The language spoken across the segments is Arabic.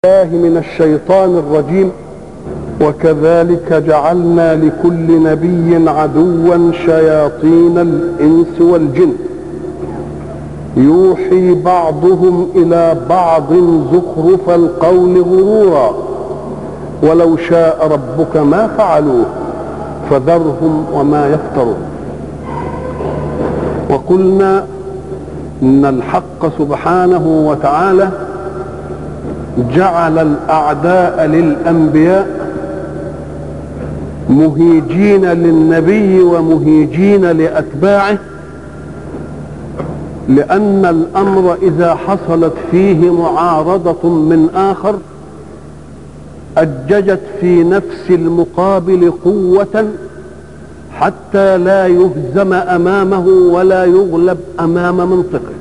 الله من الشيطان الرجيم. وكذلك جعلنا لكل نبي عدوا شياطين الإنس والجن يوحي بعضهم إلى بعض زخرف القول غرورا ولو شاء ربك ما فعلوه فذرهم وما يفترون. وقلنا إن الحق سبحانه وتعالى جعل الأعداء للأنبياء مهيجين للنبي ومهيجين لأتباعه، لأن الأمر إذا حصلت فيه معارضة من آخر أججت في نفس المقابل قوة حتى لا يهزم أمامه ولا يغلب أمام منطقه.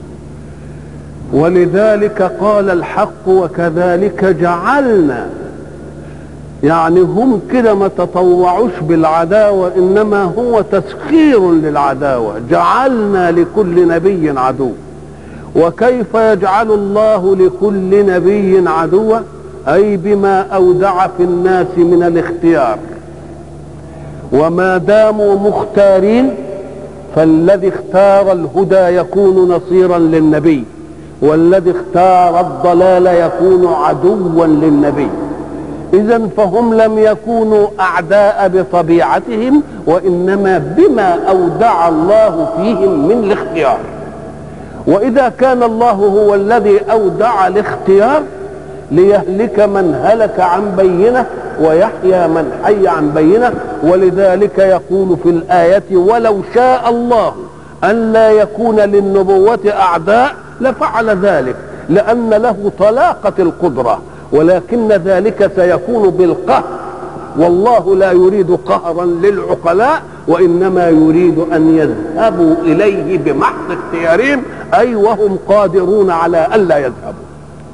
ولذلك قال الحق وكذلك جعلنا، يعني هم كده ما تطوعوش بالعداوة، إنما هو تسخير للعداوة. جعلنا لكل نبي عدو. وكيف يجعل الله لكل نبي عدوا؟ أي بما أودع في الناس من الاختيار، وما داموا مختارين فالذي اختار الهدى يكون نصيرا للنبي، والذي اختار الضلال يكون عدوا للنبي. إذن فهم لم يكونوا أعداء بطبيعتهم، وإنما بما أودع الله فيهم من الاختيار. وإذا كان الله هو الذي أودع الاختيار ليهلك من هلك عن بينه ويحيى من حي عن بينه، ولذلك يقول في الآية: ولو شاء الله أن لا يكون للنبوة أعداء لفعل ذلك، لأن له طلاقة القدرة، ولكن ذلك سيكون بالقهر، والله لا يريد قهرا للعقلاء، وإنما يريد أن يذهبوا إليه بمحض اختيارهم، أي وهم قادرون على ألا يذهبوا.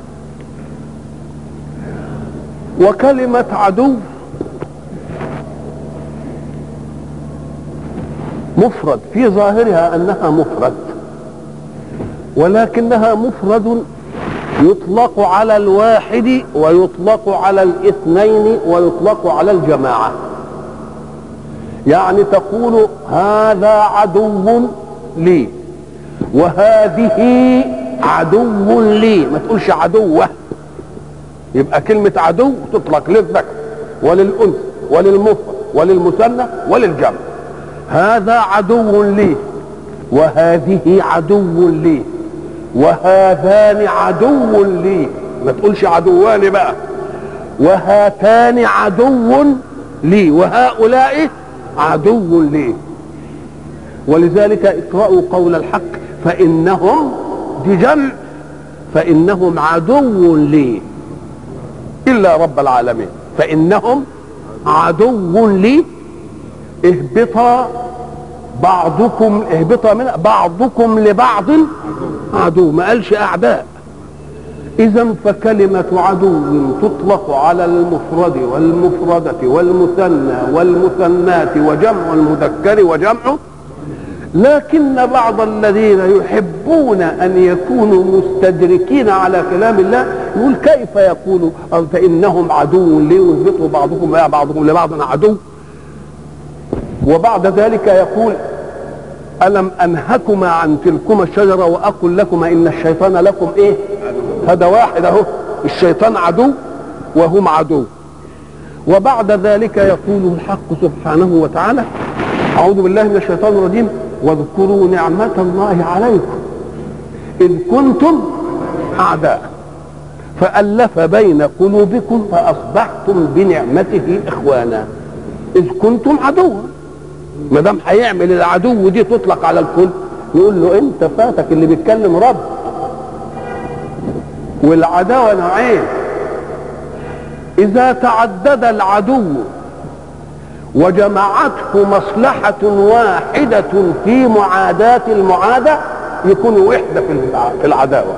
وكلمة عدو مفرد، في ظاهرها أنها مفرد، ولكنها مفرد يطلق على الواحد ويطلق على الاثنين ويطلق على الجماعة. يعني تقول هذا عدو لي وهذه عدو لي، ما تقولش عدوة. يبقى كلمة عدو تطلق للذكر وللأنثى وللمفرد وللمثنى وللجمع. هذا عدو لي وهذه عدو لي وهذان عدو لي، ما تقولش عدوان بقى. وهاتان عدو لي وهؤلاء عدو لي. ولذلك اقرأوا قول الحق: فإنهم، دي جمع، فإنهم عدو لي إلا رب العالمين. فإنهم عدو لي، اهبطا بعضكم، اهبطا من بعضكم لبعض عدو، ما قالش أعداء. إذن فكلمة عدو تطلق على المفرد والمفردة والمثنى والمثنات وجمع المذكر وجمعه. لكن بعض الذين يحبون أن يكونوا مستدركين على كلام الله يقول: كيف يقول فإنهم عدو لي ويهبطوا بعضكم لبعض عدو؟ وبعد ذلك يقول: ألم أنهكما عن تلكما الشجرة وأقل لكما إن الشيطان لكم إيه؟ هذا واحد أهو، الشيطان عدو وهم عدو. وبعد ذلك يقول الحق سبحانه وتعالى: أعوذ بالله من الشيطان الرجيم: واذكروا نعمة الله عليكم إذ كنتم أعداء فألف بين قلوبكم فأصبحتم بنعمته إخوانا. إذ كنتم عدوا، ما دام هيعمل العدو دي تطلق على الكل، يقول له: انت فاتك اللي بيتكلم رب. والعداوه نوعين: اذا تعدد العدو وجمعته مصلحه واحده في معاداه المعاداه يكون وحده في العداوه.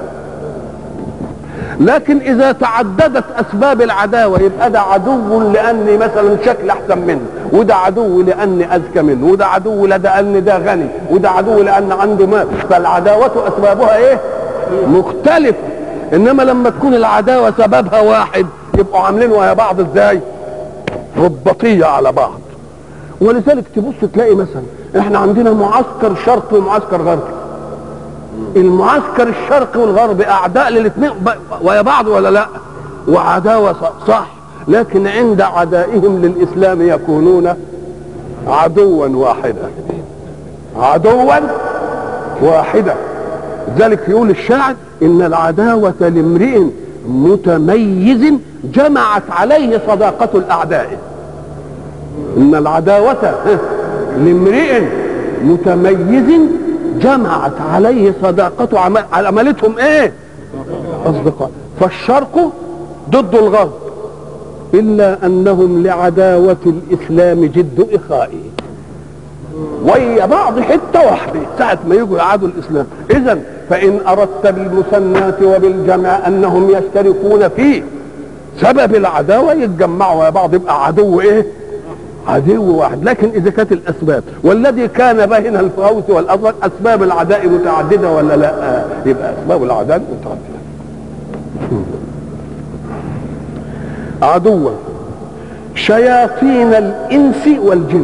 لكن اذا تعددت اسباب العداوه يبقى ده عدو لاني مثلا شكل احسن منه، وده عدو لاني اذكى منه، وده عدو لان ده غني، وده عدو لان عنده مال. فالعداوه اسبابها ايه؟ مختلفه. انما لما تكون العداوه سببها واحد يبقوا عاملين ويا بعض ازاي؟ رباطيه على بعض. ولذلك تبص تلاقي مثلا احنا عندنا معسكر شرقي ومعسكر غربي. المعسكر الشرقي والغربي اعداء للاثنين ويا بعض ولا لا؟ وعداوه صح، لكن عند عدائهم للاسلام يكونون عدوا واحدا. عدوا واحدا. ذلك يقول الشاعر ان العداوه لامرئ متميز جمعت عليه صداقه الاعداء. ان العداوه لامرئ متميز جمعت عليه صداقته، عملتهم ايه؟ اصدقاء. فالشرق ضد الغرب الا انهم لعداوه الاسلام جد اخائي ويا بعض حته واحده ساعه ما يجوا يعادوا الاسلام. اذا فان اردت بالمثنات وبالجمع انهم يشتركون في سبب العداوه يتجمعوا يا بعض يبقى عدو ايه؟ عدو واحد. لكن اذا كانت الاسباب والذي كان بين الفوز والازرق اسباب العداء متعدده ولا لا؟ يبقى اسباب العداء متعدده. عدوا شياطين الانس والجن.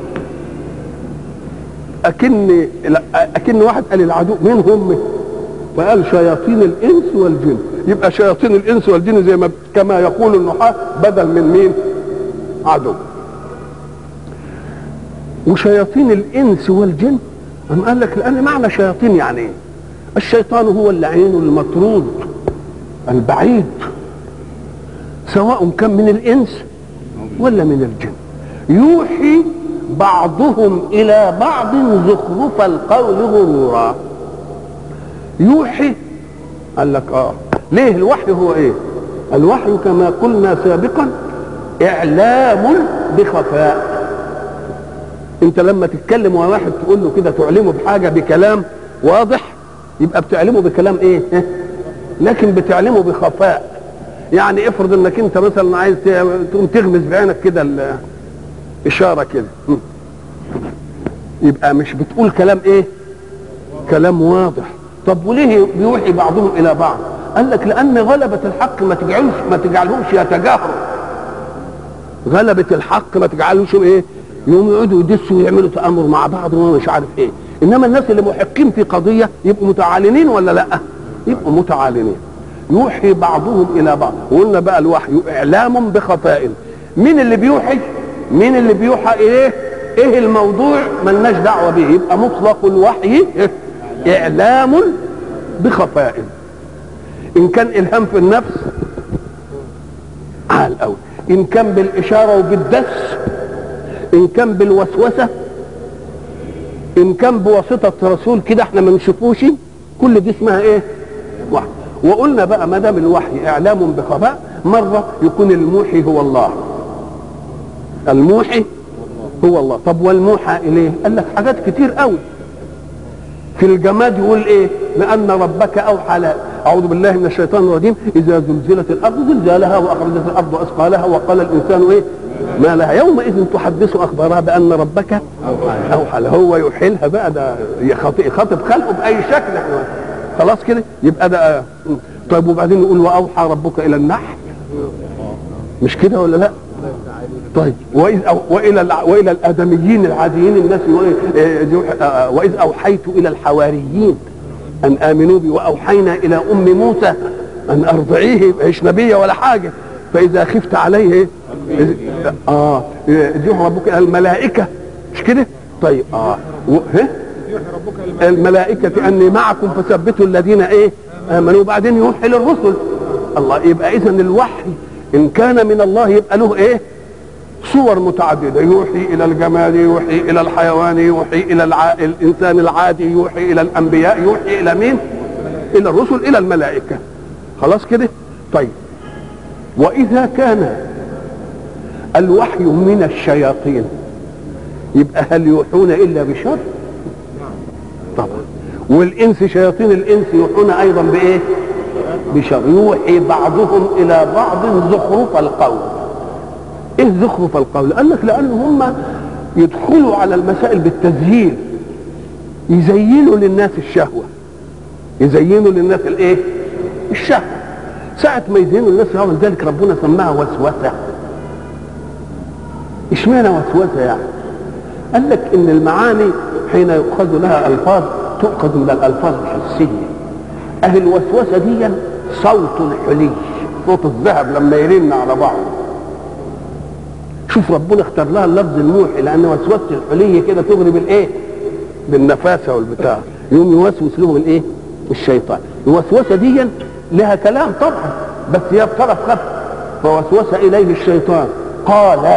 اكن واحد قال العدو مين هم؟ فقال شياطين الانس والجن. يبقى شياطين الانس والجن زي ما كما يقول النحاة بدل من مين؟ عدو. وشياطين الانس والجن قال لك لان معنى شياطين يعني ايه؟ الشيطان هو اللعين المطرود البعيد سواء كان من الانس ولا من الجن. يوحي بعضهم الى بعض زخرف القول غرورا. يوحي قال لك ليه الوحي هو ايه؟ الوحي كما قلنا سابقا اعلام بخفاء. انت لما تتكلم مع واحد تقول له كده تعلمه بحاجه بكلام واضح يبقى بتعلمه بكلام ايه؟ لكن بتعلمه بخفاء. يعني افرض انك انت مثلا عايز تقوم تغمز بعينك كده اشاره كده، يبقى مش بتقول كلام ايه؟ كلام واضح. طب وليه بيوحي بعضهم الى بعض؟ قال لك لان غلبة الحق ما تجعلهمش يتجاهروا. غلبة الحق ما تجعلهمش ايه؟ يقوموا يقعدوا يدسوا ويعملوا تآمر مع بعض ومش عارف ايه. انما الناس اللي محقين في قضية يبقوا متعالنين ولا لا؟ يبقوا متعالنين. يوحي بعضهم الى بعض. وقلنا بقى الوحي اعلام بخفاء. مين اللي بيوحي؟ مين اللي بيوحى ايه؟ ايه الموضوع؟ ملناش دعوه به. يبقى مطلق الوحي اعلام بخفاء. ان كان الهام في النفس عال قوي، ان كان بالاشاره وبالدس، ان كان بالوسوسه، ان كان بواسطه رسول كده احنا ما نشوفوش، كل دي اسمها ايه؟ وحي. وقلنا بقى ما دام الوحي اعلام بخفاء مره يكون الموحي هو الله. الموحي هو الله. طب والموحى اليه؟ قال لك حاجات كتير قوي. في الجماد يقول ايه؟ لان ربك اوحى لها. اعوذ بالله من الشيطان الرجيم. اذا زلزلت الارض زلزالها واخرجت الارض اثقالها وقال الانسان ايه؟ ما لها يومئذ تحدث اخبارها بان ربك اوحى لها. هو يحيلها بقى، ده يخاطب خلقه باي شكل. احنا خلاص كده يبقى ده. طيب وبعدين يقول واوحى ربك الى النحل، مش كده ولا لا؟ طيب والى الادميين العاديين الناس واذ اوحيت الى الحواريين ان امنوا بي واوحينا الى ام موسى ان ارضعيه. مش نبيه ولا حاجه. فاذا خفت عليه يوحي ربك الى الملائكه، مش كده؟ طيب الملائكه اني معكم فثبتوا الذين ايه؟ امنوا. وبعدين يوحي للرسل. الله. يبقى اذا الوحي ان كان من الله يبقى له ايه؟ صور متعدده. يوحي الى الجماد، يوحي الى الحيوان، يوحي الى الانسان العادي، يوحي الى الانبياء، يوحي الى مين؟ الى الرسل، الى الملائكه. خلاص كده؟ طيب واذا كان الوحي من الشياطين يبقى هل يوحون الا بشر؟ طبعا. والانس شياطين الانس يوحون ايضا بايه؟ بشر. يوحي بعضهم الى بعض زخرف القول. ايه زخرف القول؟ قال لك لان هم يدخلوا على المسائل بالتزيين، يزينوا للناس الشهوه، يزينوا للناس الايه؟ الشهوه. ساعة ما يزينوا الناس يعمل ذلك ربنا سماها وسوسة. اشمعنى وسوسة يعني؟ قال لك ان المعاني حين يؤخذ لها الفاظ تؤخذ من الالفاظ الحسية. اهل الوسوسة دي صوت حلي، صوت الذهب لما يرن على بعض. شوف ربنا اختار لها اللفظ الموحي لان وسوسة الحلي كده تغرب الايه؟ بالنفاسة والبتاع، يوم يوسوس لهم الايه؟ الشيطان. الوسوسة دي لها كلام طبعا بس هي بطرف خف. فوسوس اليه الشيطان قال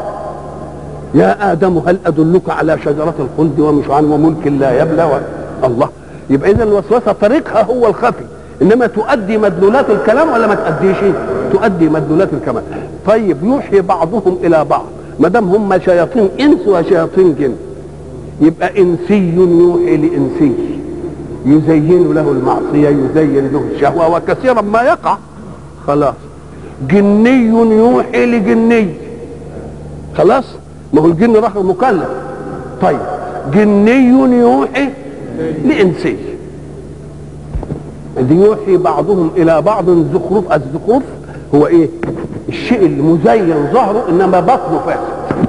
يا ادم هل ادلك على شجرة الخلد ومش عن وملك لا يبلى الله. يبقى اذا الوسوسة طريقها هو الخفي، انما تؤدي مدلولات الكلام ولا ما تؤديش؟ تؤدي مدلولات الكلام. طيب يوحي بعضهم الى بعض، ما دام هم شياطين انس وشياطين جن يبقى انسي يوحي لانسي يزين له المعصية يزين له الشهوة وكثيرا ما يقع. خلاص جني يوحي لجني، خلاص ما هو الجن رخر مكلف. طيب جني يوحي لإنسي، دي يوحي بعضهم إلى بعض زخرف. الزخرف هو إيه؟ الشيء المزين ظهره إنما بطنه فاسد.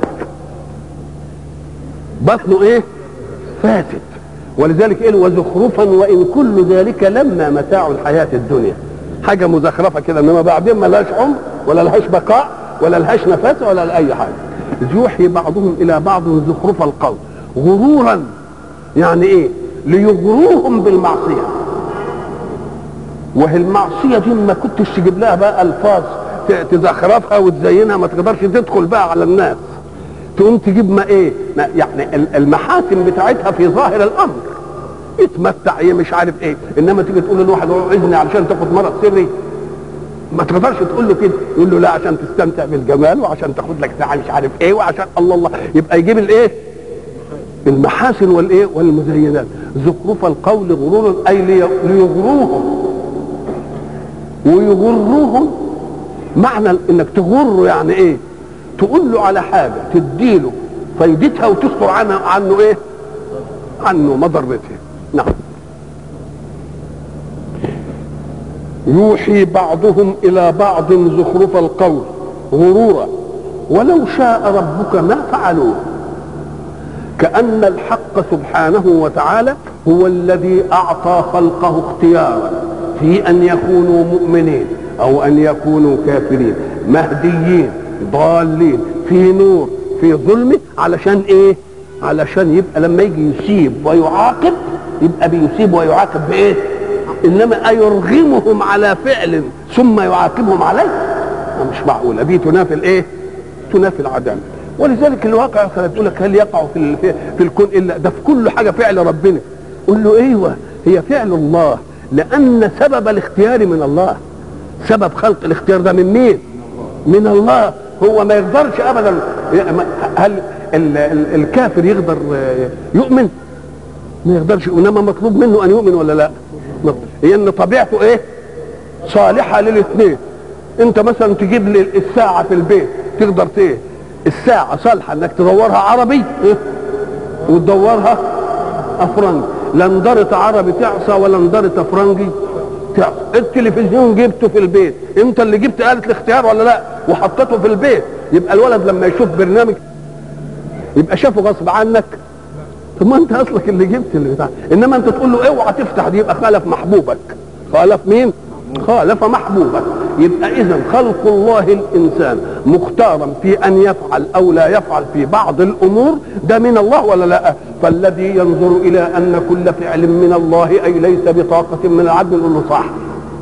بطنه إيه؟ فاسد. ولذلك إيه؟ وزخرفا وإن كل ذلك لما متاع الحياة الدنيا. حاجة مزخرفة كده إنما بعدين ما لهاش عمر ولا لهاش بقاء ولا لهاش نفس ولا لأي حاجة. يوحي بعضهم إلى بعض زخرف القول غرورا، يعني إيه؟ ليغروهم بالمعصية. وهي المعصية دي ما كنتش تجيب لها بقى ألفاظ تزخرفها وتزينها، ما تقدرش تدخل بقى على الناس. تقوم تجيب ما ايه؟ ما يعني المحاسن بتاعتها في ظاهر الامر، يتمتع ايه مش عارف ايه. انما تيجي تقول لواحد اذني علشان تاخد مرض سري، ما تقدرش تقول له كده. يقول له لا عشان تستمتع بالجمال وعشان تاخد لك ساعه مش عارف ايه وعشان الله. يبقى يجيب الايه؟ المحاسن والايه؟ والمزينات. زخرف القول غرورا اي ليغروهم. ويغروهم معنى انك تغره يعني ايه؟ تقول له على حاجه تديله فايدتها وتستر عنه ايه؟ عنه مضرتها. نعم. يوحي بعضهم الى بعض زخرف القول غرورا ولو شاء ربك ما فعلوه. كأن الحق سبحانه وتعالى هو الذي اعطى خلقه اختيارا في ان يكونوا مؤمنين او ان يكونوا كافرين، مهديين ضالين، في نور في ظلمه. علشان ايه؟ علشان يبقى لما يجي يسيب ويعاقب يبقى بيسيب ويعاقب بايه؟ انما ايرغمهم على فعل ثم يعاقبهم عليه؟ مش معقوله. دي تنافي الايه؟ تنافي العداله. ولذلك الواقع يقول لك هل يقع في الكون الا ده؟ في كل حاجه فعل ربنا. قل له ايوه هي فعل الله، لان سبب الاختيار من الله. سبب خلق الاختيار ده من مين؟ من الله. هو ما يقدرش ابدا. هل الكافر يقدر يؤمن؟ ما يقدرش. انما مطلوب منه ان يؤمن ولا لا؟ هي ان طبيعته ايه؟ صالحه للاثنين. انت مثلا تجيب لي الساعه في البيت تقدر ايه؟ الساعه صالحه انك تدورها عربي إيه؟ وتدورها افرنجي. لا ندرت عربي تعصى ولا ندرت افرنجي تعصى. التلفزيون جبته في البيت، انت اللي جبت آلة الاختيار ولا لا؟ وحطيته في البيت. يبقى الولد لما يشوف برنامج يبقى شافه غصب عنك. طب ما انت اصلك اللي جبت اللي بتاع. انما انت تقول له اوعى تفتح دي، يبقى خالف محبوبك. خالف مين؟ خالف محبوبك. يبقى اذا خلق الله الانسان مختارا في ان يفعل او لا يفعل في بعض الامور ده من الله ولا لا؟ فالذي ينظر الى ان كل فعل من الله اي ليس بطاقه من العبد نقول له صح،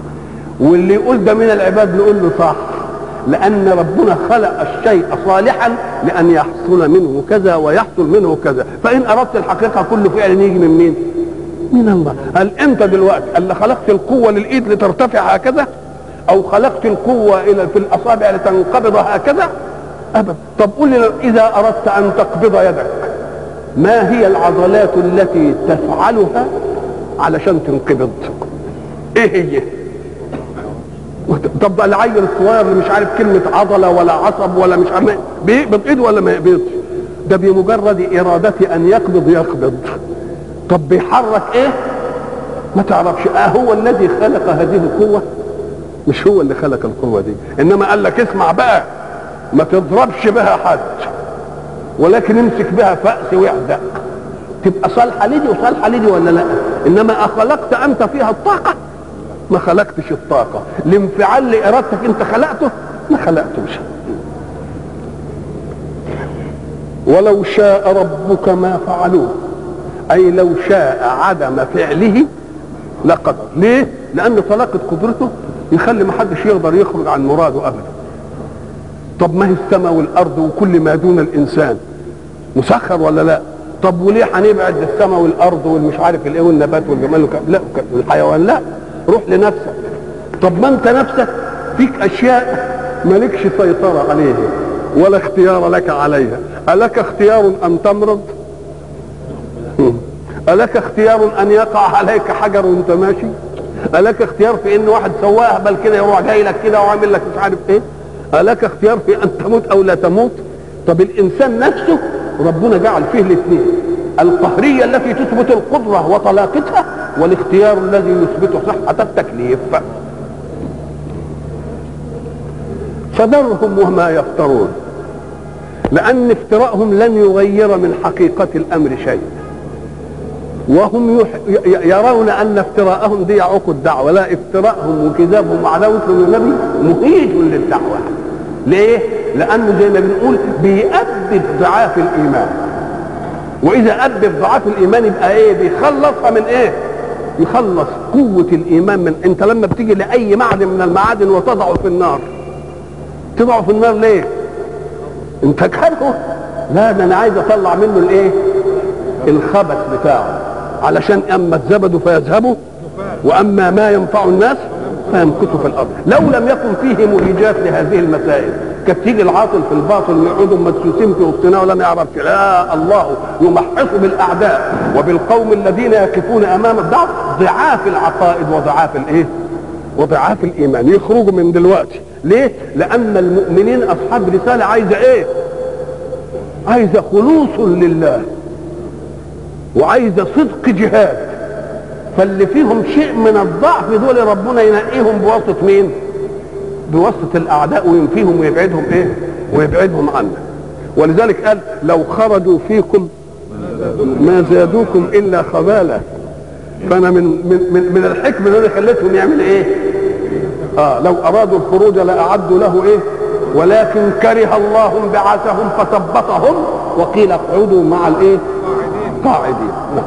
واللي يقول ده من العباد نقول له صح، لان ربنا خلق الشيء صالحا لان يحصل منه كذا ويحصل منه كذا. فان اردت الحقيقه كل فعل يجي من مين؟ من الله. هل انت دلوقتي اللي خلقت القوه للايد لترتفع هكذا، او خلقت القوه في الاصابع لتنقبض هكذا؟ ابدا. طب قل لي اذا اردت ان تقبض يدك ما هي العضلات التي تفعلها علشان تنقبض؟ ايه هي؟ طب العيل الصغير اللي مش عارف كلمه عضله ولا عصب ولا مش عارف بيقبض ايده ولا ما يقبضش؟ ده بمجرد ارادته ان يقبض يقبض. طب بيحرك ايه؟ ما تعرفش. هو الذي خلق هذه القوه مش هو اللي خلق القوة دي، انما قال لك اسمع بقى، ما تضربش بها حد، ولكن امسك بها فأس واعدأ، تبقى صالحة لدي وصالحة لدي ولا لا؟ انما اخلقت انت فيها الطاقة؟ ما خلقتش الطاقة، الانفعال لارادتك انت خلقته؟ ما خلقتوش. ولو شاء ربك ما فعلوه، اي لو شاء عدم فعله لقدر. ليه؟ لان طلاقة قدرته يخلي ما حدش يقدر يخرج عن مراده ابدا. طب ما هي السماء والارض وكل ما دون الانسان مسخر ولا لا؟ طب وليه هنبعد السماء والارض والمش عارف الايه والنبات والجمال لا الحيوان؟ لا، روح لنفسك. طب ما انت نفسك فيك اشياء مالكش سيطرة عليها ولا اختيار لك عليها. ألك اختيار أن تمرض؟ ألك اختيار أن يقع عليك حجر وانت ماشي؟ ألك اختيار في ان واحد سواه اهبل كده يروح جاي لك كده وعامل لك مش عارف ايه؟ ألك اختيار في ان تموت او لا تموت؟ طب الانسان نفسه ربنا جعل فيه الاثنين، القهرية التي تثبت القدرة وطلاقتها، والاختيار الذي يثبت صحة التكليف. فذرهم وما يفترون، لأن افتراءهم لن يغير من حقيقة الأمر شيء، وهم يرون أن افتراءهم دي يعوق الدعوة. لا، افتراءهم وكذابهم وعداوتهم للنبي مهيج للدعوة. ليه؟ لأنه زي ما بنقول بيأدب ضعاف الإيمان، وإذا أدب ضعاف الإيمان يبقى إيه؟ بيخلصها من إيه؟ يخلص قوة الإيمان من. أنت لما بتيجي لأي معدن من المعادن وتضعه في النار، تضعه في النار ليه؟ انت كارهه؟ لا، ده انا عايز اطلع منه الايه؟ الخبث بتاعه، علشان اما الزبد فيذهبوا واما ما ينفع الناس فيمكثوا في الارض. لو لم يكن فيه مهيجات لهذه المسائل كانت تيجي العاطل في الباطل ويقعدوا مدسوسين في وسطنا ولا نعرفش. لا، الله يمحص بالاعداء وبالقوم الذين يقفون امام الضعف ضعاف العقائد وضعاف الايه؟ وضعاف الايمان، يخرجوا من دلوقتي. ليه؟ لأن المؤمنين أصحاب رسالة عايزة إيه؟ عايزة خلوص لله، وعايزة صدق جهاد. فاللي فيهم شيء من الضعف دول ربنا ينقيهم بواسطة مين؟ بواسطة الأعداء، وينفيهم ويبعدهم إيه؟ ويبعدهم عنا. ولذلك قال لو خرجوا فيكم ما زادوكم إلا خبالا. فأنا من الحكمة اللي خلتهم يعمل إيه؟ لو أرادوا الخروج لأعدوا له إيه؟ ولكن كره الله بعثهم فثبطهم وقيل اقعدوا مع الإيه؟ قاعدين. نعم.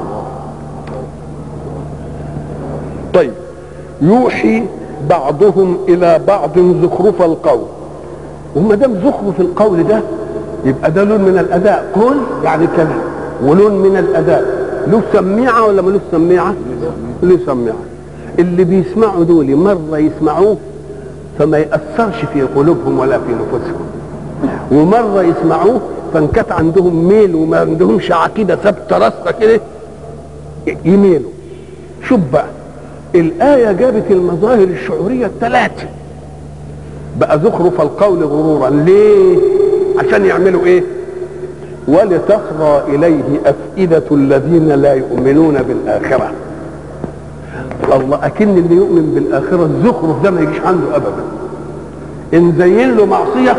طيب، يوحي بعضهم إلى بعض زخرف القول، وما دام زخرف القول ده يبقى ده لون من الأداء. قول يعني كلام، ولون من الأداء. له سميعة ولا ملوش سميعة؟ له سميعة. اللي بيسمعوا دول مرة يسمعوه فما يأثرش في قلوبهم ولا في نفوسهم، ومرة يسمعوه فانكت عندهم ميل وما عندهمش عقيدة ثابتة راسخة كده يميلوا. شوف بقى الآية جابت المظاهر الشعورية الثلاثة، بقى زخرف القول غرورا. ليه؟ عشان يعملوا ايه؟ ولتصغى إليه أفئدة الذين لا يؤمنون بالآخرة. الله، أكن اللي يؤمن بالآخرة الزخرف ده ما يجيش عنده أبدا. إن زين له معصية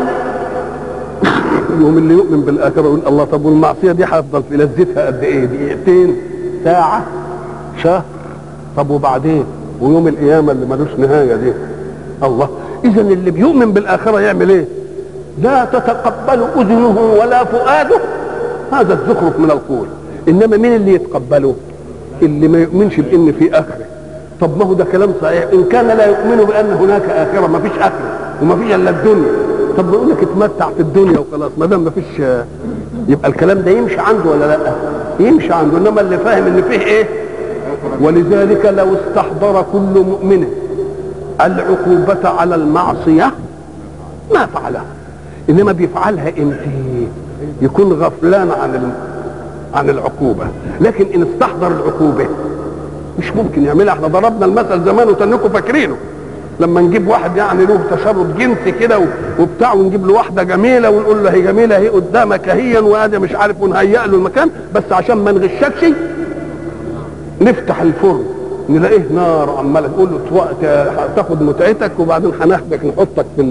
يوم اللي يؤمن بالآخرة يقول الله، طب والمعصية دي هفضل في لذتها قد إيه؟ دقيقتين، ساعة، شهر، طب وبعدين؟ ويوم القيامة اللي ملوش نهاية دي. الله، إذا اللي بيؤمن بالآخرة يعمل إيه؟ لا تتقبل أذنه ولا فؤاده هذا الزخرف من القول. إنما مين اللي يتقبله؟ اللي ما يؤمنش بإن في آخرة. طب ما هو ده كلام صحيح، إن كان لا يؤمن بأن هناك آخرة، ما فيش آخرة وما فيش إلا الدنيا. طب بيقول لك اتمتع في الدنيا وخلاص، ما دام ما فيش يبقى الكلام ده يمشي عنده ولا لا؟ يمشي عنده. إنما اللي فاهم إن فيه إيه؟ ولذلك لو استحضر كل مؤمن العقوبة على المعصية ما فعلها، إنما بيفعلها إمتى؟ يكون غفلان عن العقوبة. لكن إن استحضر العقوبة مش ممكن يعملها. احنا ضربنا المثل زمان وتنكوا فاكرينه، لما نجيب واحد يعني له تشرد جنسي كده وبتاع، ونجيب له واحده جميله ونقول له هي جميله اهي قدامك اهي وادي مش عارف، ونهيئ له المكان بس عشان ما نغشكش نفتح الفرن نلاقيه نار عماله تقول له تاخد متعتك وبعدين هناخدك نحطك في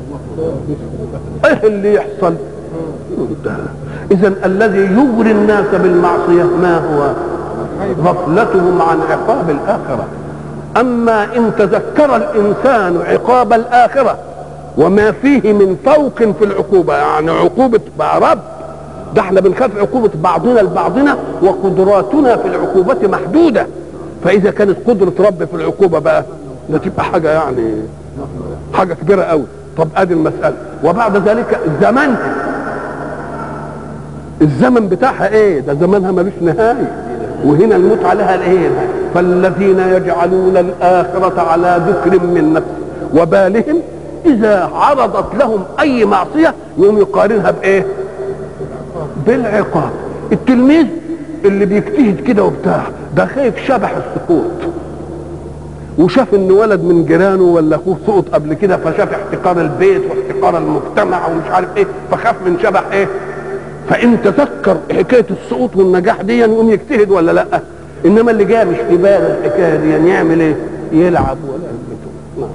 ايه اللي يحصل؟ اذا الذي يغري الناس بالمعصيه ما هو؟ غفلتهم عن عقاب الاخره. اما ان تذكر الانسان عقاب الاخره وما فيه من فوق في العقوبه، يعني عقوبه بقى رب، ده احنا بنخاف عقوبه بعضنا لبعضنا وقدراتنا في العقوبه محدوده، فاذا كانت قدره رب في العقوبه بقى ده تبقى حاجه يعني حاجه كبيره قوي. طب ادي المساله. وبعد ذلك زمنها، الزمن بتاعها ايه؟ ده زمنها ملوش نهايه، وهنا الموت عليها الايه؟ فالذين يجعلون الاخره على ذكر من نفس وبالهم اذا عرضت لهم اي معصيه يقوم يقارنها بايه؟ بالعقاب. التلميذ اللي بيجتهد كده وبتاع ده خايف شبح السقوط، وشاف ان ولد من جيرانه ولا اخوه سقط قبل كده، فشاف احتقار البيت واحتقار المجتمع ومش عارف ايه، فخاف من شبح ايه. فان تذكر حكايه السقوط والنجاح دي يقوم يجتهد ولا لا؟ انما اللي جاي مش في باله الحكايه دي يعني يعمل ايه؟ يلعب ولا يلبسه. نعم.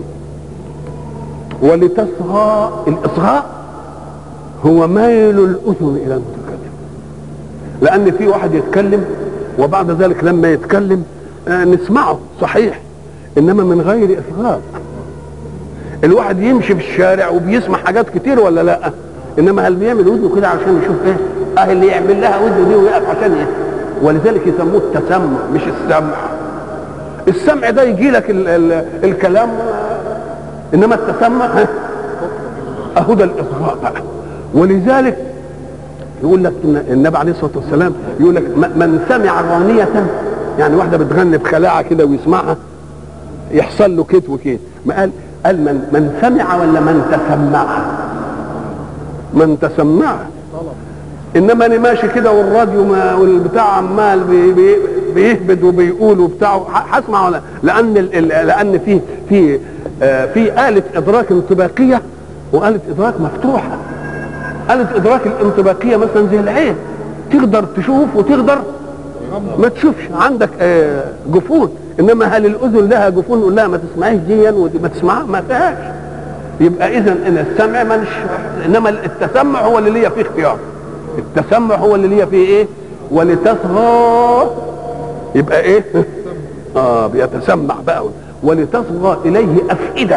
ولتصغى، الاصغاء هو ميل الاذن الى المتكلم، لان في واحد يتكلم وبعد ذلك لما يتكلم نسمعه صحيح انما من غير اصغاء. الواحد يمشي في الشارع وبيسمع حاجات كتير ولا لا؟ انما هل بيعمل ودنه كده عشان يشوف ايه؟ اللي يعمل لها ودنه دي ويقف عشان ايه؟ ولذلك يسموه التسمع مش السمع. السمع ده يجي لك الكلام، انما التسمع اهو ده الاصغاء بقى. ولذلك يقول لك النبي عليه الصلاه والسلام يقول لك من سمع غانيه، يعني واحده بتغني بخلاعه كده ويسمعها يحصل له كده وكده. ما قال من سمع ولا من تسمع؟ من تسمع. انما انا ماشي كده والراديو والبتاع عمال بيهبد وبيقول وبتاع، هسمع ولا؟ لان في آلة ادراك انطباقيه وآلة ادراك مفتوحه. آلة ادراك الانطباقيه مثلا زي العين، تقدر تشوف وتقدر ما تشوفش، عندك جفون. انما هل الاذن لها جفون نقول لها ما تسمعيش دي ودي ما تسمعها؟ ما فيهاش. يبقى اذا ان السمع مش، انما التسمع هو اللي ليا فيه اختيار. التسمع هو اللي ليا فيه ايه؟ ولتصغى، يبقى ايه؟ بيتسمع بقى. ولتصغى اليه افئده،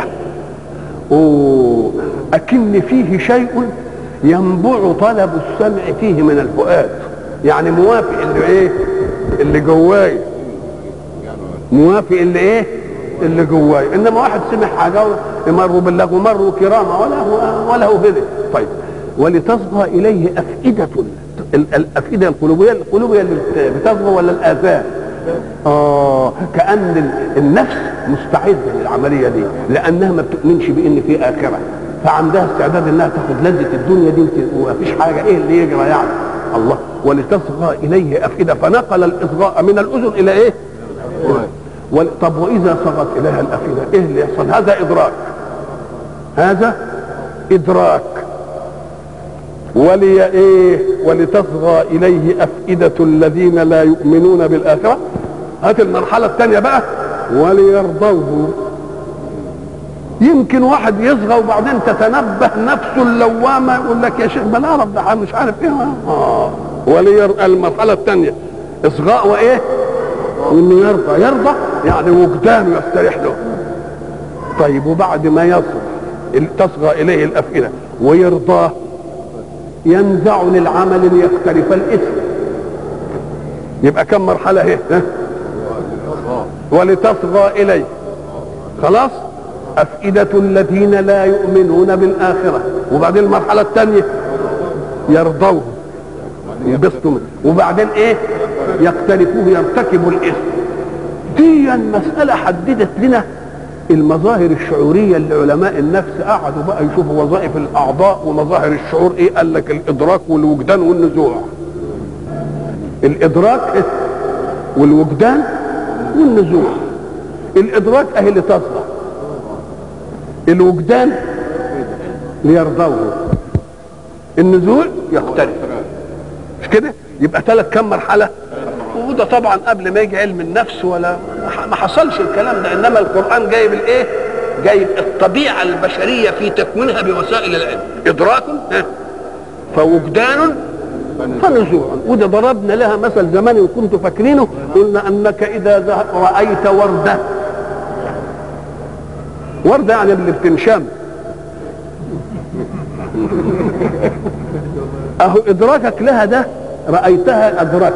اكن فيه شيء ينبع طلب السمع فيه من الفؤاد، يعني موافق اللي ايه؟ اللي جواي، موافق اللي ايه؟ اللي جواي. انما واحد سمع حاجه مروا باللغو مروا كرامه ولا هو هدي. طيب ولتصغى اليه افئده، الافئده القلوبيه اللي بتصغى ولا الاذان؟ كأن النفس مستعده للعمليه دي لانها ما بتؤمنش بان في اخره، فعندها استعداد انها تاخد لذه الدنيا دي ومفيش حاجه ايه اللي يجرى يعني. الله. ولتصغى اليه افئده، فنقل الاصغاء من الاذن الى ايه؟ طب واذا صغت اليها الافئده ايه اللي يحصل؟ هذا ادراك، هذا ادراك. ولتصغى اليه افئده الذين لا يؤمنون بالاخره. هات المرحله الثانيه بقى، وليرضوه. يمكن واحد يصغى وبعدين تتنبه نفسه اللوامه يقول لك يا شيخ بلا رب ده مش عارف ايه. المرحله الثانيه اصغاء وايه؟ وانه يرضى يعني وجدانه يستريح له. طيب وبعد ما يصغى تصغى اليه الافئده ويرضاه، ينزع للعمل ليقترف الاثم. يبقى كم مرحله اهي؟ ولتصغى اليه، خلاص، افئده الذين لا يؤمنون بالاخره. وبعدين المرحله الثانيه يرضوه ينبسطوا منه، وبعدين ايه؟ يقترفوه يرتكبوا الاثم. دي المساله حددت لنا المظاهر الشعوريه اللي علماء النفس قعدوا بقى يشوفوا وظائف الاعضاء ومظاهر الشعور ايه. قال لك الادراك والوجدان والنزوع. الادراك والوجدان والنزوع. الادراك اهي اللي تصغى، الوجدان ليرضوه، النزوع يختلف. مش كده؟ يبقى كم مرحله. وده طبعا قبل ما يجي علم النفس ولا ما حصلش الكلام ده، انما القرآن جايب الايه؟ جايب الطبيعة البشرية في تكوينها بوسائل العلم، ادراك فوجدان فنزوع. وده ضربنا لها مثل زمان ان كنتم فاكرينه، قلنا انك اذا رأيت وردة يعني اللي بتنشم اهو ادراكك لها ده، رأيتها ادركت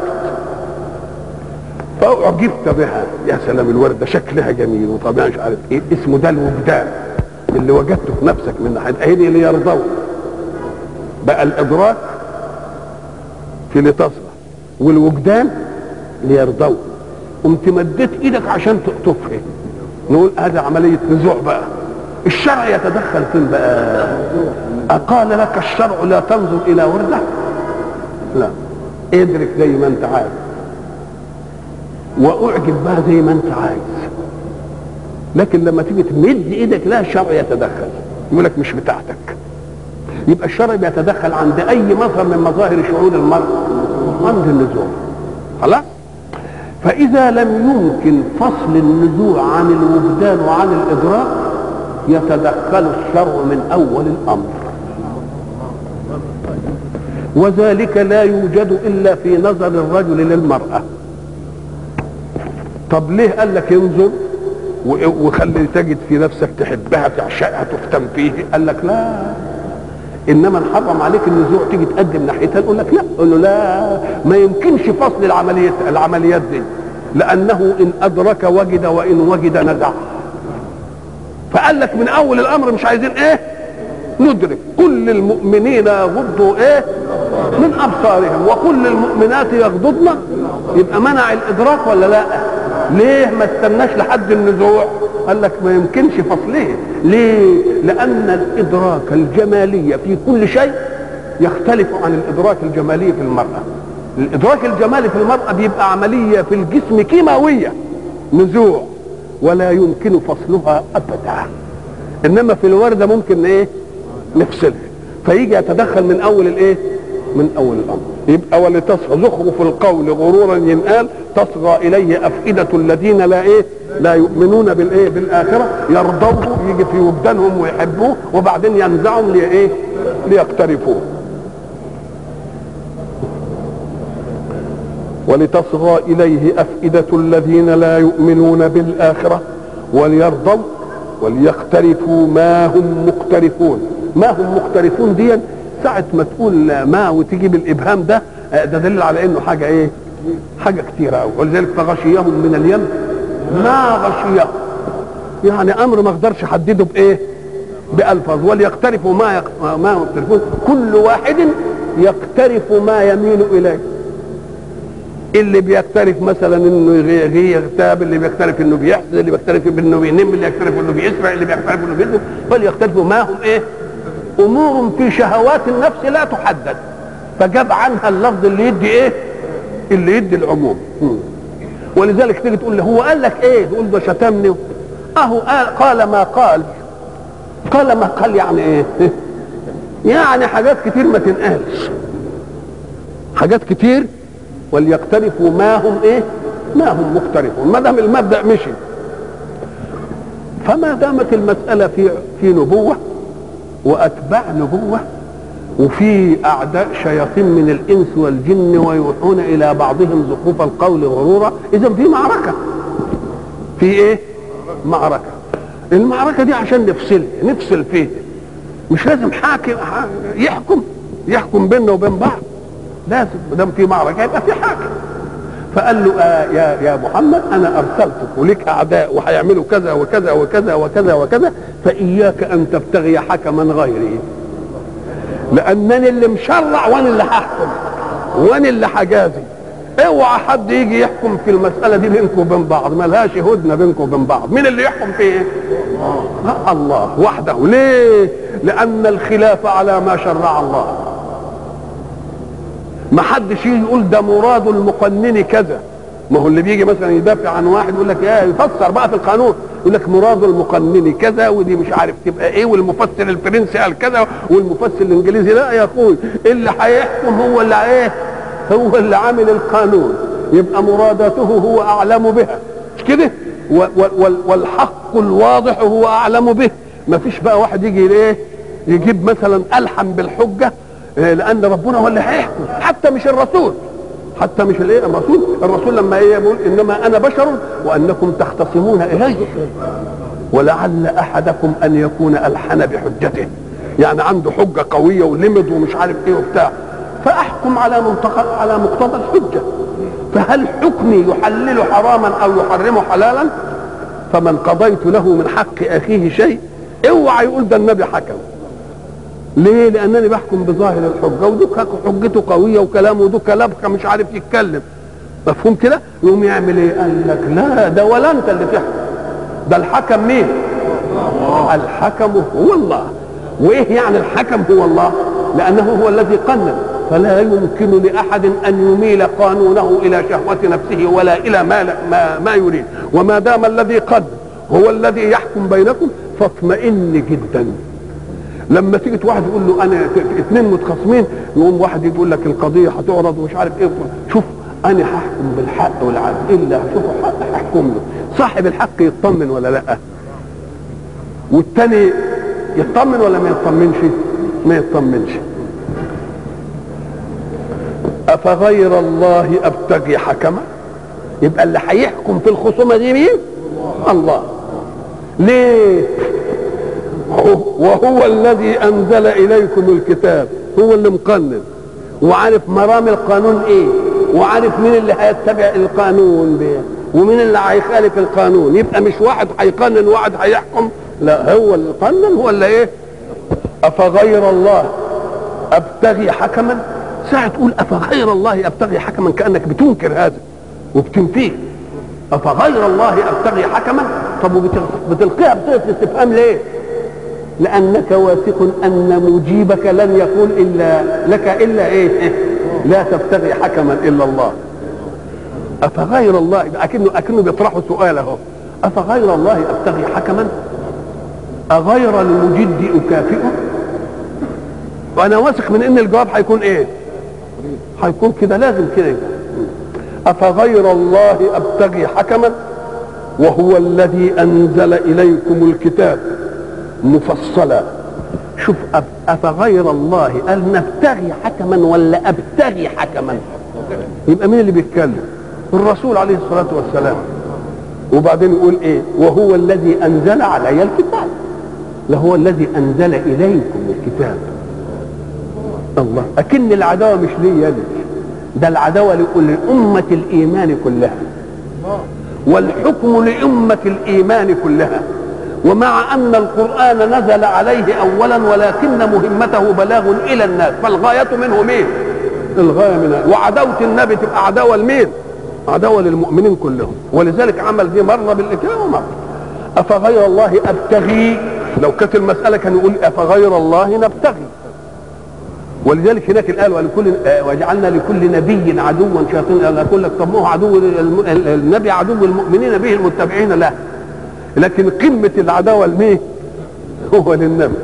فاعجبت بها، يا سلام الوردة شكلها جميل وطبيعي مش عارف ايه، اسمه ده الوجدان اللي وجدته في نفسك من ناحية اهدي ليرضوا. بقى الادراك في لتصغى والوجدان ليرضوا. قمت مديت ايدك عشان تفهم، نقول هذه عملية نزوع. بقى الشرع يتدخل فين بقى؟ أقال لك الشرع لا تنظر إلى وردة؟ لا، ادرك زي ما أنت عايز وأعجب بها زي ما أنت عايز، لكن لما تيجي تمد إيدك لا، الشرع يتدخل يقول لك مش بتاعتك. يبقى الشرع بيتدخل عند أي مظهر من مظاهر شعور المرء عند النزوع. خلاص؟ فإذا لم يمكن فصل النزوع عن الوجدان وعن الإدراك يتدخل الشرع من أول الأمر، وذلك لا يوجد إلا في نظر الرجل للمرأة. طب ليه قال لك انظر وخلي تجد في نفسك تحبها تعشقها تفتن فيه؟ قال لك لا، انما نحرم عليك النزوع تيجي تقدم ناحيتها نقول لك لا. قول له لا، ما يمكنش فصل العمليات دي، لانه ان ادرك وجد وان وجد نزع. فقال لك من اول الامر مش عايزين ايه؟ ندرك. كل المؤمنين يغضوا ايه؟ من ابصارهم وكل المؤمنات يغضضن. يبقى منع الادراك ولا لا؟ ليه ما استناش لحد النزوع؟ قال لك ما يمكنش فصله. ليه؟ لان الادراك الجمالي في كل شيء يختلف عن الادراك الجمالي في المرأة. الادراك الجمالي في المرأة بيبقى عملية في الجسم كيماوية نزوع ولا يمكن فصلها ابدا، انما في الوردة ممكن ايه؟ نفصلها، فيجي يتدخل من اول الايه؟ من اول الامر. يبقى ولتصغى زخرف القول غرورا ينقال، تصغى اليه افئدة الذين لا ايه؟ لا يؤمنون بالايه؟ بالاخره، يرضوه يجي في وجدانهم ويحبوه وبعدين ينزعهم لايه؟ ليقترفوه. ولتصغى اليه افئدة الذين لا يؤمنون بالاخره وليرضوا وليقترفوا ما هم مقترفون. ما هم مقترفون دي ساعة ما تقول ما وتجيب الابهام ده دليل على انه حاجة ايه؟ حاجة كتيرة قوي. ولذلك فغشيهم من اليم ما غشيهم، يعني امر ما اقدرش احدده بايه؟ بالفاظ. وليقترفوا ما يقترفون، كل واحد يقترف ما يميل اليه. اللي بيقترف مثلا انه يغتاب، اللي بيقترف انه بيحسد، اللي بيقترف انه بينم، اللي يقترف انه بيسرع، اللي بيقترف انه بيذنب. فليقترفوا ما هم ايه؟ امور في شهوات النفس لا تحدد، فجاب عنها اللفظ اللي يدي ايه؟ اللي يدي العموم. ولذلك تيجي تقول له هو قال لك ايه؟ تقول ده شتمني اهو قال ما قال. قال ما قال يعني ايه؟ يعني حاجات كتير ما تنقالش، حاجات كتير. وليقترفوا ما هم ايه؟ ما هم مقترفون. ما دام المبدأ مشي، فما دامت المسألة في نبوة وأتباع نبوة وفي أعداء شياطين من الإنس والجن ويوحون إلى بعضهم زخرف القول غرورا، إذا في معركة. في إيه؟ معركة. المعركة دي عشان نفصل فيه، مش لازم حاكم يحكم بيننا وبين بعض، لازم ما دام في معركة يبقى في حاكم. فقال له يا محمد انا ارسلتك ولك اعداء وهيعملوا كذا وكذا وكذا وكذا وكذا، فاياك ان تبتغي حكما غيري، لانني اللي مشرع وانا اللي هحكم وانا اللي هجازي. اوعى حد يجي يحكم في المساله دي بينكم وبين بعض، ما لهاش هدنه بينكم وبين بعض. مين اللي يحكم في ايه؟ الله وحده. ليه؟ لان الخلاف على ما شرع الله. ما حدش يجي يقول ده مراد المقنن كذا. ما هو اللي بيجي مثلا يدافع عن واحد يقول لك ايه، يفسر بقى في القانون يقول لك مراد المقنن كذا ودي مش عارف تبقى ايه، والمفسر الفرنسي قال كذا والمفسر الانجليزي. لا يا اخوي، اللي هيحكم هو اللي ايه؟ هو اللي عامل القانون، يبقى مراداته هو اعلم بها، مش كده؟ والحق الواضح هو اعلم به. ما فيش بقى واحد يجي ايه يجيب مثلا الحم بالحجه، لان ربنا هو اللي هيحكم، حتى مش الرسول، حتى مش الايه الرسول لما ايه يقول انما انا بشر وانكم تختصمون الي ولعل احدكم ان يكون الحن بحجته، يعني عنده حجه قويه ولمد ومش عارف ايه وبتاع، فاحكم على مقتضى الحجه. فهل حكمي يحلل حراما او يحرم حلالا؟ فمن قضيت له من حق اخيه شيء اوعى يقول ده النبي حكم. ليه؟ لانني بحكم بظاهر الحجه، ودك حجته قويه وكلامه دوك لبخه مش عارف يتكلم، مفهوم كده؟ يقوم يعمل ايه؟ قال لك لا، ده ولا انت اللي تحكم، ده الحكم مين؟ الحكم هو الله. وايه يعني الحكم هو الله؟ لانه هو الذي قنن، فلا يمكن لاحد ان يميل قانونه الى شهوه نفسه ولا الى ما يريد. وما دام الذي قنن هو الذي يحكم بينكم فاطمئن جدا. لما تيجي واحد يقول له انا اثنين متخاصمين، يقوم واحد يقول لك القضيه هتعرض ومش عارف ايه، شوف انا هحكم بالحق والعدل، الا هشوفه حق هحكم له. صاحب الحق يطمن ولا لا؟ والتاني يطمن ولا ما يطمنش؟ ما يطمنش. افغير الله ابتغي حكما؟ يبقى اللي هيحكم في الخصومه دي مين؟ الله. ليه؟ وهو الذي انزل اليكم الكتاب، هو اللي مقنن وعارف مرام القانون ايه، وعارف مين اللي هيتبع القانون بيه ومين اللي هيخالف القانون. يبقى مش واحد هيقنن وواحد هيحكم، لا، هو اللي قنن هو اللي ايه. افغير الله ابتغي حكما، ساعة تقول افغير الله ابتغي حكما كانك بتنكر هذا وبتنفيه. افغير الله ابتغي حكما، طب وبتلقيها بصيغه الاستفهام ليه؟ لانك واثق ان مجيبك لن يقول الا لك الا ايه؟ لا تبتغي حكما الا الله. افغير الله، اكنه بيطرحوا سؤال اهو، افغير الله ابتغي حكما؟ اغير المجد اكافئه؟ وانا واثق من ان الجواب هيكون ايه؟ هيكون كده، لازم كده يبقى. افغير الله ابتغي حكما وهو الذي انزل اليكم الكتاب مفصلا. شوف، افغير الله قال نبتغي حكما ولا ابتغي حكما؟ يبقى مين اللي بيتكلم؟ الرسول عليه الصلاه والسلام. وبعدين يقول ايه؟ وهو الذي انزل علي الكتاب، لهو الذي انزل اليكم الكتاب. الله، اكن العداوه مش ليا انا، ده العداوه لأمة الإيمان كلها، والحكم لأمة الإيمان كلها. ومع أن القرآن نزل عليه أولا ولكن مهمته بلاغ إلى الناس، فالغاية منه مين؟ الغاية منها. وعداوة النبي تبقى عداوة لمين؟ عداوة للمؤمنين كلهم. ولذلك عمل دي مرة بالإتيان ومرة. أفغير الله أبتغي، لو كانت المسألة كان يقول أفغير الله نبتغي. ولذلك هناك الآية وجعلنا لكل نبي عدوا شياطين، أقول لك طب ما هو عدو النبي عدو المؤمنين به المتبعين له، لكن قمة العداوة لمين؟ هو للنبي.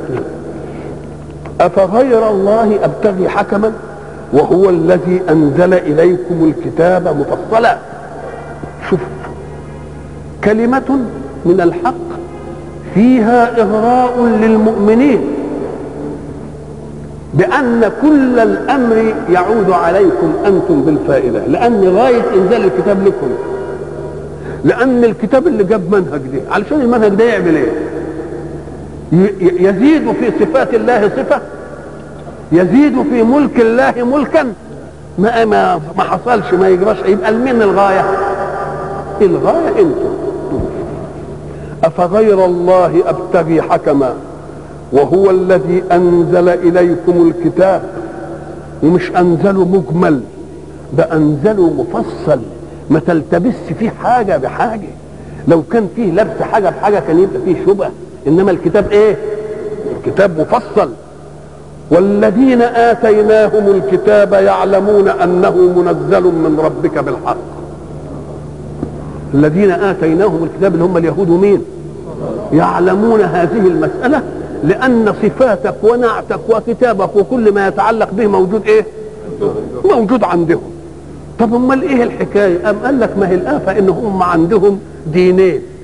أفغير الله أبتغي حكما وهو الذي أنزل إليكم الكتاب مفصلا. شوف، كلمة من الحق فيها إغراء للمؤمنين بأن كل الأمر يعود عليكم أنتم بالفائدة، لأن غاية إنزال الكتاب لكم، لأن الكتاب اللي جاب منهج ده علشان المنهج ده يعمل إيه؟ يزيد في صفات الله صفة، يزيد في ملك الله ملكا. ما حصلش، ما يجراش. يبقى لمين الغاية؟ الغاية أنتم. أفغير الله أبتغي حكما وهو الذي أنزل إليكم الكتاب. ومش أنزله مجمل، ده أنزله مفصل، ما تلتبس فيه حاجة بحاجة. لو كان فيه لبس حاجة بحاجة كان يبقى فيه شبهة، إنما الكتاب إيه؟ الكتاب مفصل. والذين آتيناهم الكتاب يعلمون أنه منزل من ربك بالحق. الذين آتيناهم الكتاب اللي هم اليهود مين؟ يعلمون هذه المسألة، لأن صفاتك ونعتك وكتابك وكل ما يتعلق به موجود إيه؟ موجود عندهم. طب امال ايه الحكايه؟ قام قال لك ما هي الآفة ان هم عندهم دينين،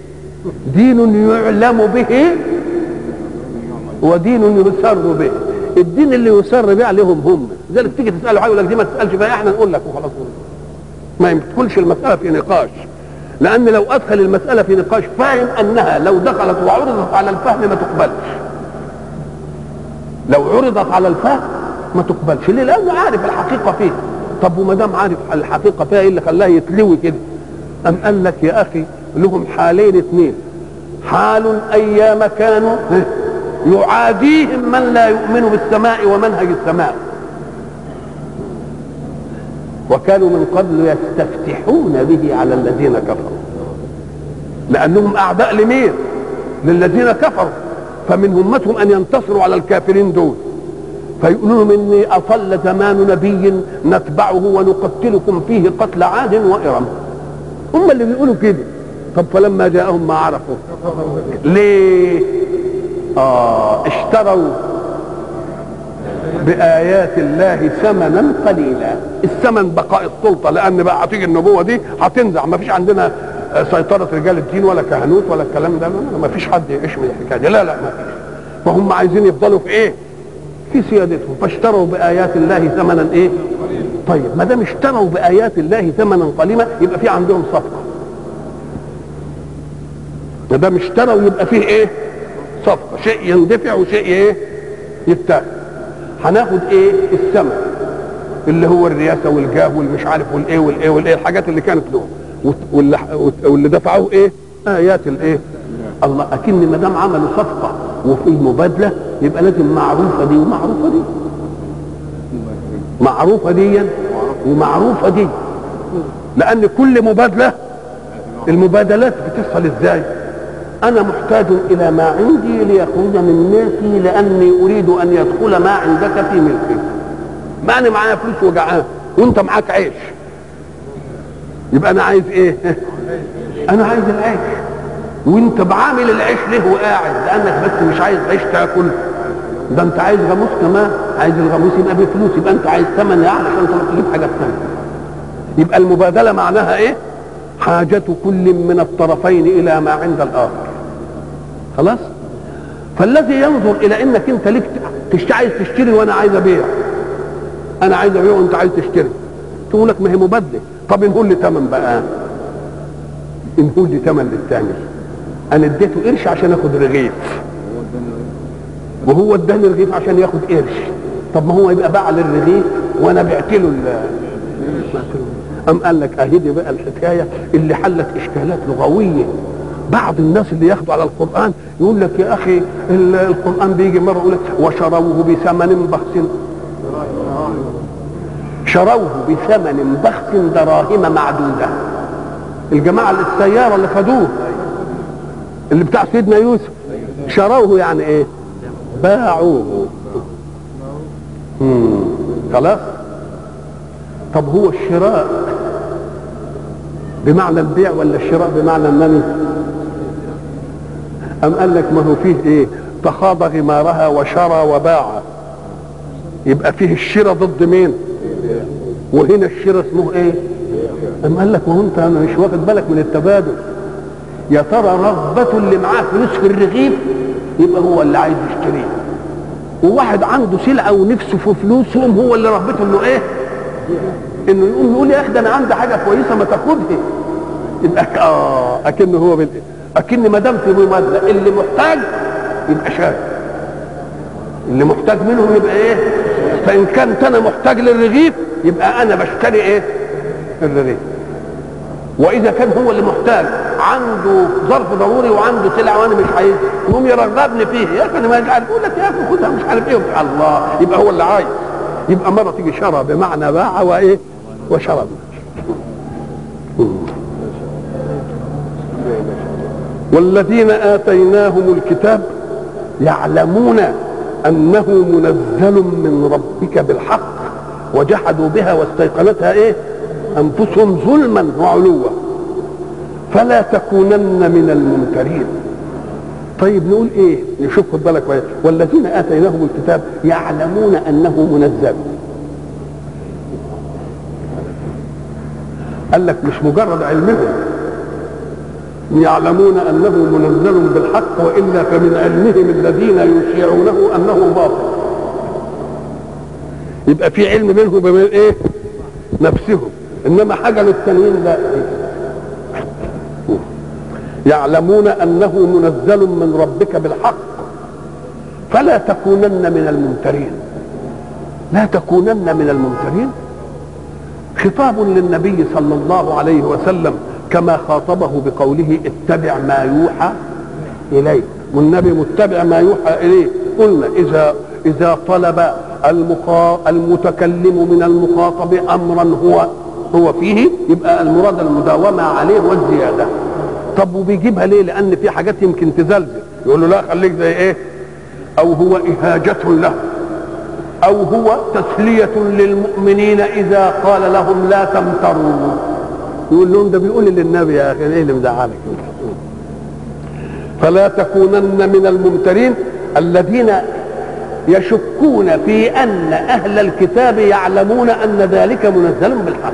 دين يعلم به ودين يسر به. الدين اللي يسر به عليهم هم، لذلك تيجي تساله حاجه يقول لك دي ما تسالش فيها، احنا نقول لك وخلاص. ما تدخلش المساله في نقاش، لان لو ادخل المساله في نقاش فاهم انها لو دخلت وعرضت على الفهم ما تقبلش. لو عرضت على الفهم ما تقبلش. ليه؟ لانه عارف الحقيقه فيه. طب وما دام عارف الحقيقه فيها، ايه اللي خلاه يتلوي كده؟ ام قال لك يا اخي لهم حالين اثنين، حال ايام كانوا يعاديهم من لا يؤمن بالسماء ومنهج السماء، وكانوا من قبل يستفتحون به على الذين كفروا، لانهم اعداء لمين؟ للذين كفروا، فمن همتهم ان ينتصروا على الكافرين دول، فيقولوا لهم اني اطل زمان نبي نتبعه ونقتلكم فيه قتل عاد وارم. هم اللي بيقولوا كده. طب فلما جاءهم ما عرفوا ليه؟ اشتروا بآيات الله ثمنا قليلا. الثمن بقاء السلطة، لأن بقى هتيجي النبوة دي هتنزع، ما فيش عندنا سيطرة رجال الدين ولا كهنوت ولا الكلام ده، ما فيش حد يعيش من الحكاية دي، لا ما فيش. فهم عايزين يفضلوا في ايه؟ في سيادتهم، فاشتروا بآيات الله ثمنا ايه؟ طيب ما دام اشتروا بآيات الله ثمنا قليلا يبقى في عندهم صفقة. ما دام اشتروا يبقى فيه ايه؟ صفقة، شيء يندفع وشيء ايه؟ يتاخد. هناخد ايه؟ الثمن اللي هو الرياسة والجاه والمش عارف والايه والايه والايه، الحاجات اللي كانت له، واللي دفعوه ايه؟ آيات الايه؟ الله. اكن ما دام عملوا صفقة وفي مبادلة يبقى لازم معروفة دي ومعروفة دي، معروفة دي ومعروفة دي، لأن كل مبادلة المبادلات بتصل ازاي؟ أنا محتاج إلى ما عندي ليخرج من ملكي لأني أريد أن يدخل ما عندك في ملكي. ما أنا معايا فلوس وجعان وأنت معاك عيش، يبقى أنا عايز إيه؟ أنا عايز العيش، وأنت بعامل العيش ليه وقاعد؟ لأنك بس مش عايز عيش تاكل، ده أنت عايز غاموس كمان، عايز الغاموس يبقى بفلوس، يبقى أنت عايز ثمن يعني عشان تروح تجيب حاجة ثانية. يبقى المبادلة معناها إيه؟ حاجة كل من الطرفين إلى ما عند الآخر. خلاص؟ فالذي ينظر إلى إنك أنت ليك عايز تشتري وأنا عايز أبيع، أنا عايز أبيع وأنت عايز تشتري، تقول لك ما هي مبادلة. طب نقول لي ثمن بقى، نقول لي ثمن للثاني. أنا اديته قرش عشان آخد رغيف، وهو اداني رغيف عشان ياخد قرش. طب ما هو يبقى باع للرغيف وأنا بعت له أم قال لك أهدي بقى الحكاية اللي حلت إشكالات لغوية. بعض الناس اللي ياخدوا على القرآن يقول لك يا أخي القرآن بيجي مرة يقول لك وشروه بثمن بخس، شروه بثمن بخس دراهم معدودة. الجماعة السيارة اللي خدوه اللي بتاع سيدنا يوسف شروه يعني ايه؟ باعوه. خلاص. طب هو الشراء بمعنى البيع ولا الشراء بمعنى النمي؟ أم قال لك ما هو فيه ايه؟ تخاض غمارها وشرى وباع، يبقى فيه الشراء ضد مين؟ وهنا الشراء اسمه ايه؟ أم قال لك ما هو انت مش واخد بالك من التبادل. يا ترى رغبة اللي معاه فلوس في الرغيف يبقى هو اللي عايز يشتريه، وواحد عنده سلعة ونفسه في فلوسهم هو اللي رغبته انه ايه؟ انه يقوم يقول يا اخي ده انا عندي حاجه كويسه ما تاخدها. يبقى اكنه هو اكن ما دام في مبادله اللي محتاج يبقى شاري، اللي محتاج منهم يبقى ايه؟ فان كنت انا محتاج للرغيف يبقى انا بشتري ايه؟ الرغيف. واذا كان هو اللي محتاج عنده ظرف ضروري وعنده سلعه وانا مش عايز، يقوم يرغبني فيه، يا اخي انا مش عارف، يقول لك يا اخي خدها مش عارف ايه، الله يبقى هو اللي عايز. يبقى مرة تيجي شرى بمعنى باع وايه؟ وشرب. والذين آتيناهم الكتاب يعلمون أنه منزل من ربك بالحق وجحدوا بها واستيقنتها ايه؟ أنفسهم ظلما وعلوا فلا تكونن من الممترين. طيب نقول ايه؟ نشوف خد بالك بقى. والذين اتيناهم الكتاب يعلمون انه منزل. قال لك مش مجرد علمهم، يعلمون انه منزل بالحق والا فمن علمهم الذين يشيعونه انه باطل. يبقى في علم بينهم وبين ايه؟ نفسهم. انما حاجه للتانيين لا. يعلمون انه منزل من ربك بالحق فلا تكونن من الممترين. لا تكونن من الممترين خطاب للنبي صلى الله عليه وسلم كما خاطبه بقوله اتبع ما يوحى إليك، والنبي متبع ما يوحى إليه. قلنا إذا طلب المتكلم من المخاطب أمرا هو فيه يبقى المراد المداومة عليه والزيادة. طب وبيجيبها ليه؟ لأن في حاجات يمكن تزلزل، يقول له لا خليك زي إيه، أو هو إهاجة له، أو هو تسلية للمؤمنين إذا قال لهم لا تمتروا. يقول لهم ده بيقول للنبي يا أخي إيه اللي مزعلك؟ فلا تكونن من الممترين الذين يشكون في أن أهل الكتاب يعلمون أن ذلك منزل بالحق.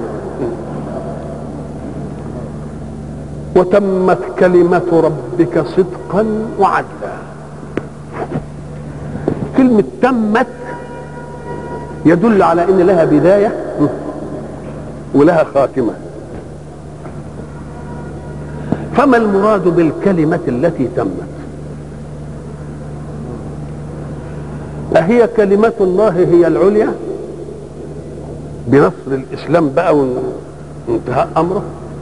وتمت كلمة ربك صدقا وعدلا. كلمة تمت يدل على ان لها بداية ولها خاتمة. فما المراد بالكلمة التي تمت؟ أهي كلمة الله هي العليا بنصر الإسلام بقى وانتهاء أمره،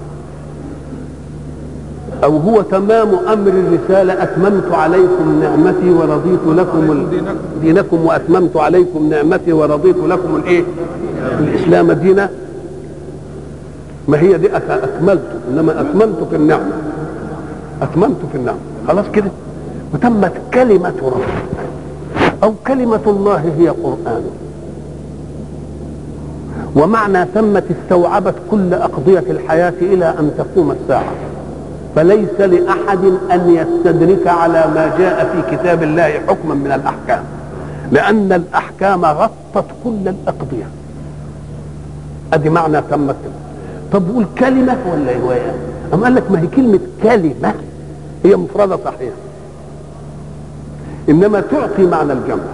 أو هو تمام أمر الرسالة أتممت عليكم نعمتي ورضيت لكم دينكم وأتممت عليكم نعمتي ورضيت لكم الإيه؟ الإسلام دينا. ما هي دي أكملت، إنما أتممت في النعمة، أتممت في النعمة خلاص كده. وتمت كلمة ربك أو كلمة الله هي قرآن. ومعنى تمت استوعبت كل أقضية الحياة إلى أن تقوم الساعة، فليس لأحد أن يستدرك على ما جاء في كتاب الله حكما من الأحكام، لأن الأحكام غطت كل الأقضية. أدي معنى تمت. طب قول كلمة ولا رواية؟ أم قال لك ما هي كلمة كلمة هي مفردة صحيحة، إنما تعطي معنى الجمع.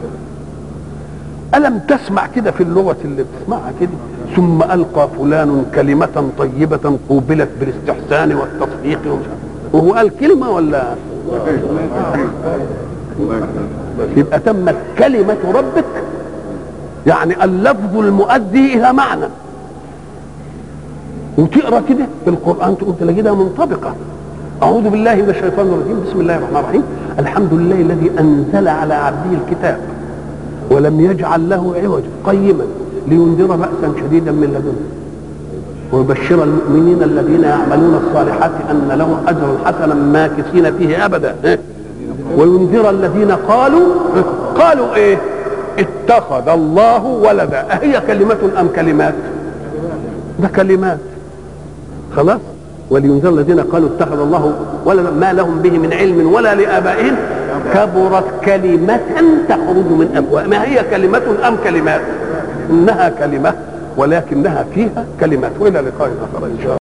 ألم تسمع كده في اللغة اللي بتسمعها كده؟ ثم ألقى فلان كلمة طيبة قوبلت بالاستحسان والتصديق وهو قال كلمة ولا؟ يبقى تمت كلمة ربك يعني اللفظ المؤدي إلى معنى. وتقرأ كده في القرآن تقول تلاقيها منطبقة. أعوذ بالله من الشيطان الرجيم، بسم الله الرحمن الرحيم. الحمد لله الذي أنزل على عبده الكتاب ولم يجعل له عوجا قيما لينذر بأسا شديدا من لدنه ويبشر المؤمنين الذين يعملون الصالحات أن لهم أجرا حسنا ماكثين فيه أبدا وينذر الذين قالوا إيه؟ اتخذ الله ولدا. أهي كلمة أم كلمات؟ ده كلمات خلاص. ولينذر الذين قالوا اتخذ الله ولدا ما لهم به من علم ولا لآبائهم كبرت كلمة تخرج من أفواههم. ما هي كلمة أم كلمات؟ إنها كلمة ولكنها فيها كلمات. وإلى لقاء آخر إن شاء الله.